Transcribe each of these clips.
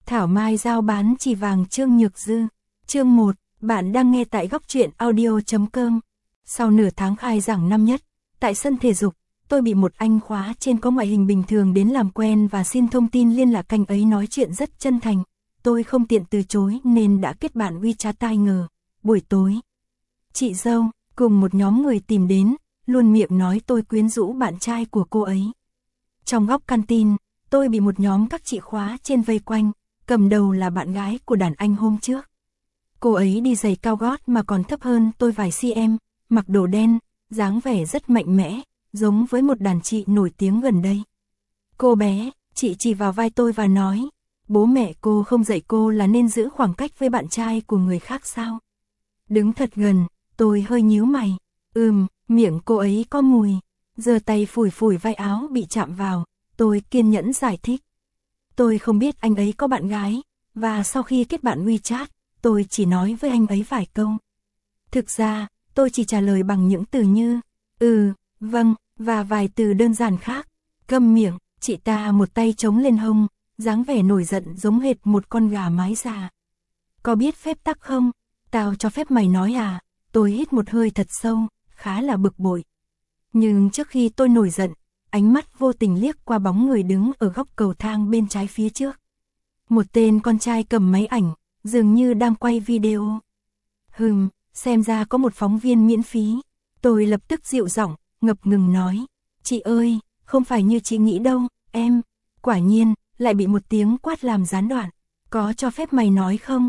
Thảo Mai giao bán chỉ vàng Trương Nhược Dư. Chương 1, bạn đang nghe tại góc truyện audio.com. Sau nửa tháng khai giảng năm nhất, tại sân thể dục, tôi bị một anh khóa trên có ngoại hình bình thường đến làm quen và xin thông tin liên lạc. Anh ấy nói chuyện rất chân thành. Tôi không tiện từ chối nên đã kết bạn WeChat. Tai ngờ, buổi tối, chị dâu cùng một nhóm người tìm đến, luôn miệng nói tôi quyến rũ bạn trai của cô ấy. Trong góc canteen, tôi bị một nhóm các chị khóa trên vây quanh, cầm đầu là bạn gái của đàn anh hôm trước. Cô ấy đi giày cao gót mà còn thấp hơn tôi vài cm, mặc đồ đen, dáng vẻ rất mạnh mẽ, giống với một đàn chị nổi tiếng gần đây. Cô bé, chị chỉ vào vai tôi và nói, bố mẹ cô không dạy cô là nên giữ khoảng cách với bạn trai của người khác sao? Đứng thật gần, tôi hơi nhíu mày. Miệng cô ấy có mùi. Giơ tay phủi phủi vai áo bị chạm vào, tôi kiên nhẫn giải thích. Tôi không biết anh ấy có bạn gái, và sau khi kết bạn WeChat, tôi chỉ nói với anh ấy vài câu. Thực ra, tôi chỉ trả lời bằng những từ như, vâng, và vài từ đơn giản khác. Câm miệng, chị ta một tay chống lên hông, dáng vẻ nổi giận giống hệt một con gà mái già. Có biết phép tắc không? Tao cho phép mày nói à? Tôi hít một hơi thật sâu, khá là bực bội. Nhưng trước khi tôi nổi giận, ánh mắt vô tình liếc qua bóng người đứng ở góc cầu thang bên trái phía trước. Một tên con trai cầm máy ảnh, dường như đang quay video. Xem ra có một phóng viên miễn phí. Tôi lập tức dịu giọng, ngập ngừng nói, chị ơi, không phải như chị nghĩ đâu, em. Quả nhiên, lại bị một tiếng quát làm gián đoạn. Có cho phép mày nói không?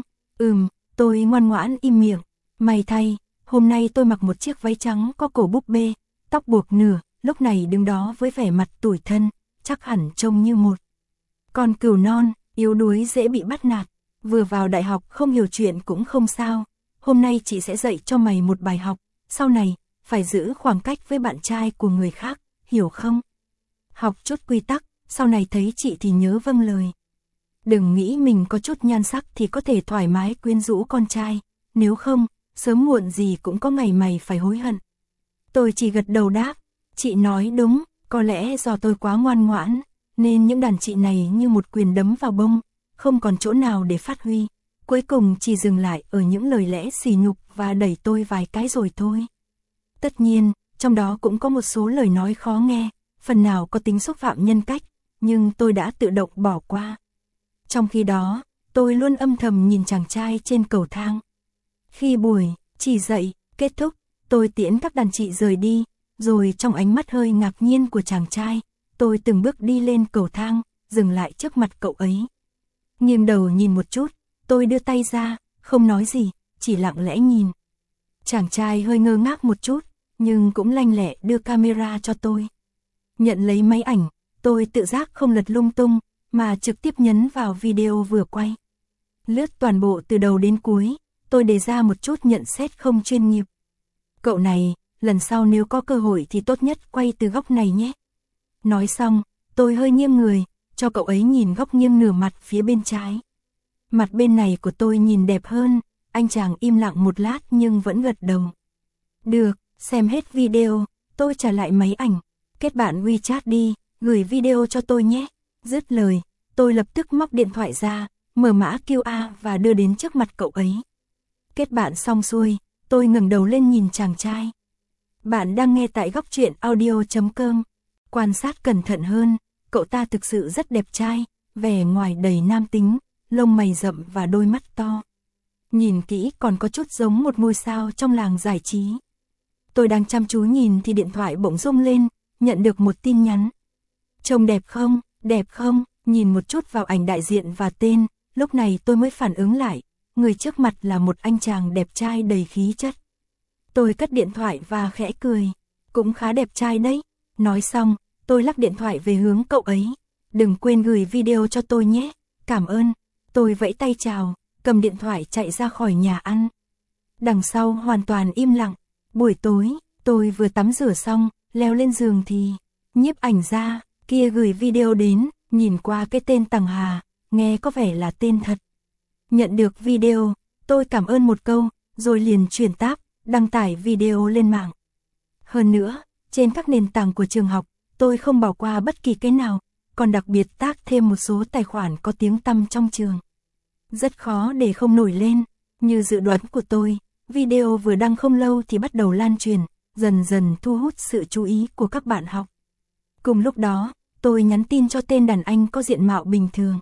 Tôi ngoan ngoãn im miệng. May thay, hôm nay tôi mặc một chiếc váy trắng có cổ búp bê, tóc buộc nửa, lúc này đứng đó với vẻ mặt tủi thân, chắc hẳn trông như một con cừu non, yếu đuối dễ bị bắt nạt. Vừa vào đại học không hiểu chuyện cũng không sao. Hôm nay chị sẽ dạy cho mày một bài học, sau này, phải giữ khoảng cách với bạn trai của người khác, hiểu không? Học chút quy tắc, sau này thấy chị thì nhớ vâng lời. Đừng nghĩ mình có chút nhan sắc thì có thể thoải mái quyến rũ con trai, nếu không, sớm muộn gì cũng có ngày mày phải hối hận. Tôi chỉ gật đầu đáp, chị nói đúng, có lẽ do tôi quá ngoan ngoãn, nên những đàn chị này như một quyền đấm vào bông, không còn chỗ nào để phát huy, cuối cùng chỉ dừng lại ở những lời lẽ sỉ nhục và đẩy tôi vài cái rồi thôi. Tất nhiên, trong đó cũng có một số lời nói khó nghe, phần nào có tính xúc phạm nhân cách, nhưng tôi đã tự động bỏ qua. Trong khi đó, tôi luôn âm thầm nhìn chàng trai trên cầu thang. Khi buổi chỉ dạy kết thúc, tôi tiễn các đàn chị rời đi, rồi trong ánh mắt hơi ngạc nhiên của chàng trai, tôi từng bước đi lên cầu thang, dừng lại trước mặt cậu ấy. Nghiêng đầu nhìn một chút, tôi đưa tay ra, không nói gì, chỉ lặng lẽ nhìn. Chàng trai hơi ngơ ngác một chút, nhưng cũng lanh lẹ đưa camera cho tôi. Nhận lấy máy ảnh, tôi tự giác không lật lung tung, mà trực tiếp nhấn vào video vừa quay. Lướt toàn bộ từ đầu đến cuối, tôi đề ra một chút nhận xét không chuyên nghiệp. Cậu này, lần sau nếu có cơ hội thì tốt nhất quay từ góc này nhé. Nói xong, tôi hơi nghiêng người, cho cậu ấy nhìn góc nghiêng nửa mặt phía bên trái. Mặt bên này của tôi nhìn đẹp hơn, anh chàng im lặng một lát nhưng vẫn gật đầu. Được, xem hết video, tôi trả lại máy ảnh. Kết bạn WeChat đi, gửi video cho tôi nhé. Dứt lời, tôi lập tức móc điện thoại ra, mở mã QR và đưa đến trước mặt cậu ấy. Kết bạn xong xuôi, tôi ngẩng đầu lên nhìn chàng trai. Bạn đang nghe tại góc truyện audio.com. Quan sát cẩn thận hơn, cậu ta thực sự rất đẹp trai, vẻ ngoài đầy nam tính, lông mày rậm và đôi mắt to. Nhìn kỹ còn có chút giống một ngôi sao trong làng giải trí. Tôi đang chăm chú nhìn thì điện thoại bỗng rung lên, nhận được một tin nhắn. Trông đẹp không, nhìn một chút vào ảnh đại diện và tên, lúc này tôi mới phản ứng lại, người trước mặt là một anh chàng đẹp trai đầy khí chất. Tôi cất điện thoại và khẽ cười, cũng khá đẹp trai đấy. Nói xong, tôi lắc điện thoại về hướng cậu ấy. Đừng quên gửi video cho tôi nhé, cảm ơn. Tôi vẫy tay chào, cầm điện thoại chạy ra khỏi nhà ăn. Đằng sau hoàn toàn im lặng. Buổi tối, tôi vừa tắm rửa xong, leo lên giường thì nhiếp ảnh gia kia gửi video đến, nhìn qua cái tên Tằng Hà, nghe có vẻ là tên thật. Nhận được video, tôi cảm ơn một câu, rồi liền chuyển tab, đăng tải video lên mạng. Hơn nữa, trên các nền tảng của trường học, tôi không bỏ qua bất kỳ cái nào, còn đặc biệt tag thêm một số tài khoản có tiếng tăm trong trường. Rất khó để không nổi lên. Như dự đoán của tôi, video vừa đăng không lâu thì bắt đầu lan truyền, dần dần thu hút sự chú ý của các bạn học. Cùng lúc đó, tôi nhắn tin cho tên đàn anh có diện mạo bình thường.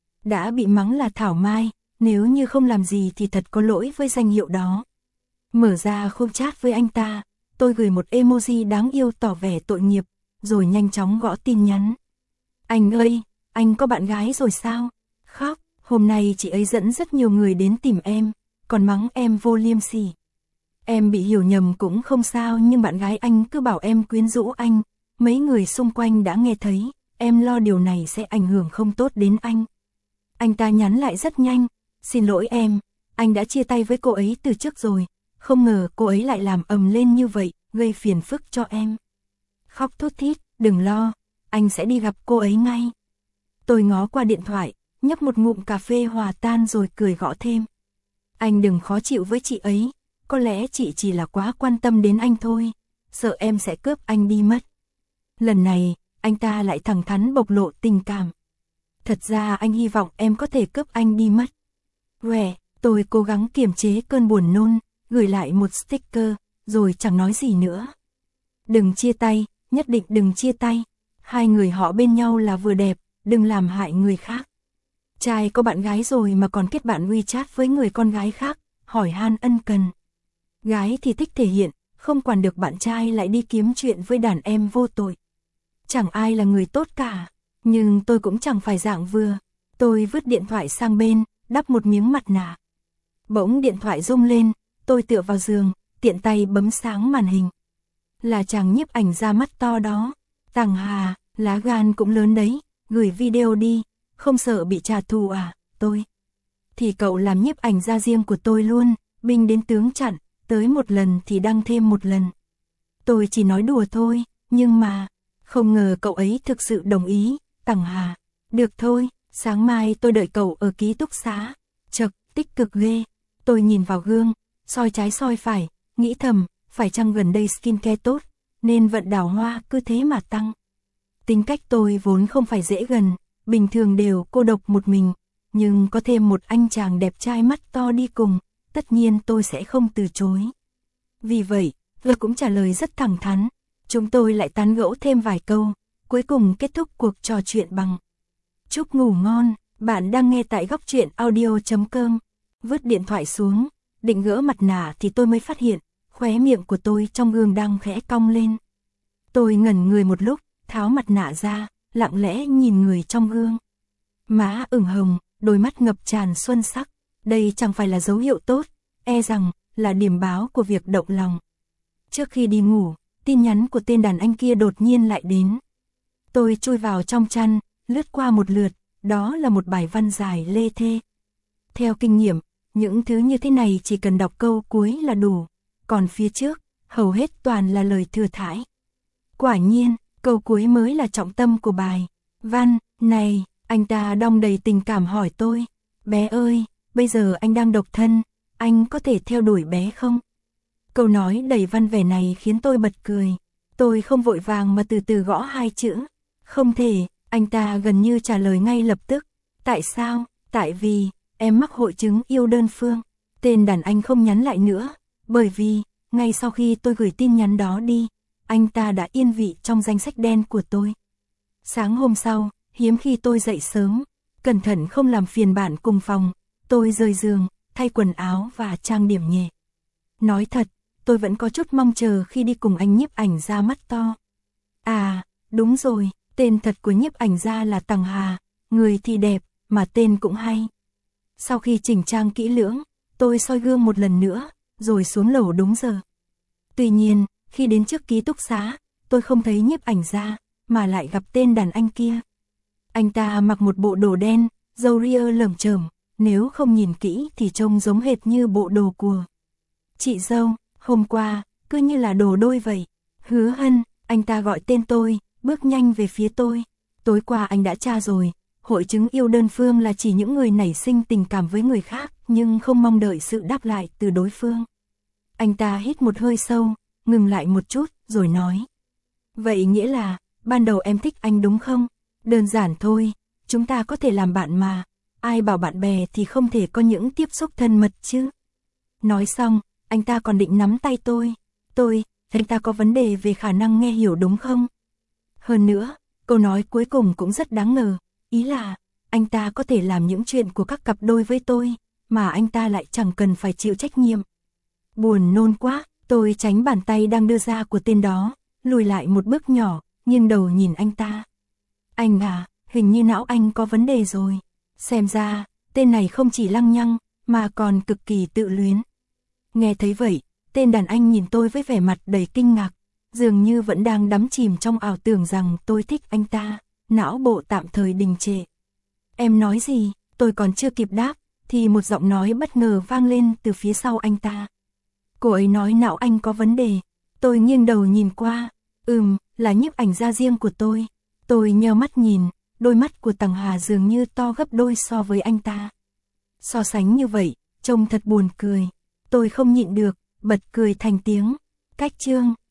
Đã bị mắng là Thảo Mai, nếu như không làm gì thì thật có lỗi với danh hiệu đó. Mở ra khung chat với anh ta, tôi gửi một emoji đáng yêu tỏ vẻ tội nghiệp, rồi nhanh chóng gõ tin nhắn. Anh ơi, anh có bạn gái rồi sao? Khóc, hôm nay chị ấy dẫn rất nhiều người đến tìm em, còn mắng em vô liêm sỉ. Em bị hiểu nhầm cũng không sao nhưng bạn gái anh cứ bảo em quyến rũ anh, mấy người xung quanh đã nghe thấy, em lo điều này sẽ ảnh hưởng không tốt đến anh. Anh ta nhắn lại rất nhanh, xin lỗi em, anh đã chia tay với cô ấy từ trước rồi, không ngờ cô ấy lại làm ầm lên như vậy, gây phiền phức cho em. Khóc thút thít, đừng lo, anh sẽ đi gặp cô ấy ngay. Tôi ngó qua điện thoại, nhấp một ngụm cà phê hòa tan rồi cười gõ thêm. Anh đừng khó chịu với chị ấy, có lẽ chị chỉ là quá quan tâm đến anh thôi, sợ em sẽ cướp anh đi mất. Lần này, anh ta lại thẳng thắn bộc lộ tình cảm. Thật ra anh hy vọng em có thể cướp anh đi mất. Quẻ, tôi cố gắng kiềm chế cơn buồn nôn, gửi lại một sticker, rồi chẳng nói gì nữa. Đừng chia tay, nhất định đừng chia tay. Hai người họ bên nhau là vừa đẹp, đừng làm hại người khác. Trai có bạn gái rồi mà còn kết bạn WeChat với người con gái khác, hỏi han ân cần. Gái thì thích thể hiện, không quản được bạn trai lại đi kiếm chuyện với đàn em vô tội. Chẳng ai là người tốt cả, nhưng tôi cũng chẳng phải dạng vừa. Tôi vứt điện thoại sang bên, đắp một miếng mặt nạ. Bỗng điện thoại rung lên, tôi tựa vào giường, tiện tay bấm sáng màn hình. Là chàng nhiếp ảnh ra mắt to đó. Tằng Hà, lá gan cũng lớn đấy, gửi video đi, không sợ bị trả thù à, tôi. Thì cậu làm nhiếp ảnh ra riêng của tôi luôn, binh đến tướng chặn, tới một lần thì đăng thêm một lần. Tôi chỉ nói đùa thôi, nhưng mà, không ngờ cậu ấy thực sự đồng ý, Tằng Hà. Được thôi, sáng mai tôi đợi cậu ở ký túc xá. Chậc, tích cực ghê. Tôi nhìn vào gương, soi trái soi phải, nghĩ thầm, phải chăng gần đây skincare tốt, nên vận đào hoa cứ thế mà tăng. Tính cách tôi vốn không phải dễ gần, bình thường đều cô độc một mình, nhưng có thêm một anh chàng đẹp trai mắt to đi cùng, tất nhiên tôi sẽ không từ chối. Vì vậy, tôi cũng trả lời rất thẳng thắn, chúng tôi lại tán gẫu thêm vài câu, cuối cùng kết thúc cuộc trò chuyện bằng chúc ngủ ngon, bạn đang nghe tại góc truyện audio.com. Vứt điện thoại xuống, định gỡ mặt nạ thì tôi mới phát hiện, khóe miệng của tôi trong gương đang khẽ cong lên. Tôi ngẩn người một lúc, tháo mặt nạ ra, lặng lẽ nhìn người trong gương. Má ửng hồng, đôi mắt ngập tràn xuân sắc, đây chẳng phải là dấu hiệu tốt, e rằng là điểm báo của việc động lòng. Trước khi đi ngủ, tin nhắn của tên đàn anh kia đột nhiên lại đến. Tôi chui vào trong chăn, lướt qua một lượt, đó là một bài văn dài lê thê. Theo kinh nghiệm, những thứ như thế này chỉ cần đọc câu cuối là đủ, còn phía trước, hầu hết toàn là lời thừa thãi. Quả nhiên, câu cuối mới là trọng tâm của bài văn này. Anh ta đong đầy tình cảm hỏi tôi, bé ơi, bây giờ anh đang độc thân, anh có thể theo đuổi bé không? Câu nói đầy văn vẻ này khiến tôi bật cười. Tôi không vội vàng mà từ từ gõ hai chữ, không thể. Anh ta gần như trả lời ngay lập tức. Tại sao? Tại vì em mắc hội chứng yêu đơn phương. Tên đàn anh không nhắn lại nữa, bởi vì ngay sau khi tôi gửi tin nhắn đó đi, anh ta đã yên vị trong danh sách đen của tôi. Sáng hôm sau, hiếm khi tôi dậy sớm, cẩn thận không làm phiền bạn cùng phòng, tôi rời giường, thay quần áo và trang điểm nhẹ. Nói thật, tôi vẫn có chút mong chờ khi đi cùng anh nhiếp ảnh ra mắt to. À, đúng rồi, tên thật của nhiếp ảnh gia là Tằng Hà, người thì đẹp, mà tên cũng hay. Sau khi chỉnh trang kỹ lưỡng, tôi soi gương một lần nữa, rồi xuống lầu đúng giờ. Tuy nhiên, khi đến trước ký túc xá, tôi không thấy nhiếp ảnh gia, mà lại gặp tên đàn anh kia. Anh ta mặc một bộ đồ đen, râu ria lởm chởm, nếu không nhìn kỹ thì trông giống hệt như bộ đồ của chị dâu, hôm qua, cứ như là đồ đôi vậy. Hứa Hân, anh ta gọi tên tôi, bước nhanh về phía tôi. Tối qua anh đã tra rồi, hội chứng yêu đơn phương là chỉ những người nảy sinh tình cảm với người khác nhưng không mong đợi sự đáp lại từ đối phương. Anh ta hít một hơi sâu, ngừng lại một chút, rồi nói. Vậy nghĩa là, ban đầu em thích anh đúng không? Đơn giản thôi, chúng ta có thể làm bạn mà. ai bảo bạn bè thì không thể có những tiếp xúc thân mật chứ. Nói xong, anh ta còn định nắm tay tôi, anh ta có vấn đề về khả năng nghe hiểu đúng không? Hơn nữa, câu nói cuối cùng cũng rất đáng ngờ, ý là, anh ta có thể làm những chuyện của các cặp đôi với tôi, mà anh ta lại chẳng cần phải chịu trách nhiệm. Buồn nôn quá, tôi tránh bàn tay đang đưa ra của tên đó, lùi lại một bước nhỏ, nghiêng đầu nhìn anh ta. Anh à, hình như não anh có vấn đề rồi. Xem ra, tên này không chỉ lăng nhăng, mà còn cực kỳ tự luyến. Nghe thấy vậy, tên đàn anh nhìn tôi với vẻ mặt đầy kinh ngạc, dường như vẫn đang đắm chìm trong ảo tưởng rằng tôi thích anh ta, não bộ tạm thời đình trệ. Em nói gì? Tôi còn chưa kịp đáp, thì một giọng nói bất ngờ vang lên từ phía sau anh ta. Cô ấy nói não anh có vấn đề. Tôi nghiêng đầu nhìn qua, là nhiếp ảnh gia riêng của tôi. Tôi nheo mắt nhìn, đôi mắt của Tằng Hà dường như to gấp đôi so với anh ta. So sánh như vậy, trông thật buồn cười. Tôi không nhịn được, bật cười thành tiếng. Cách chương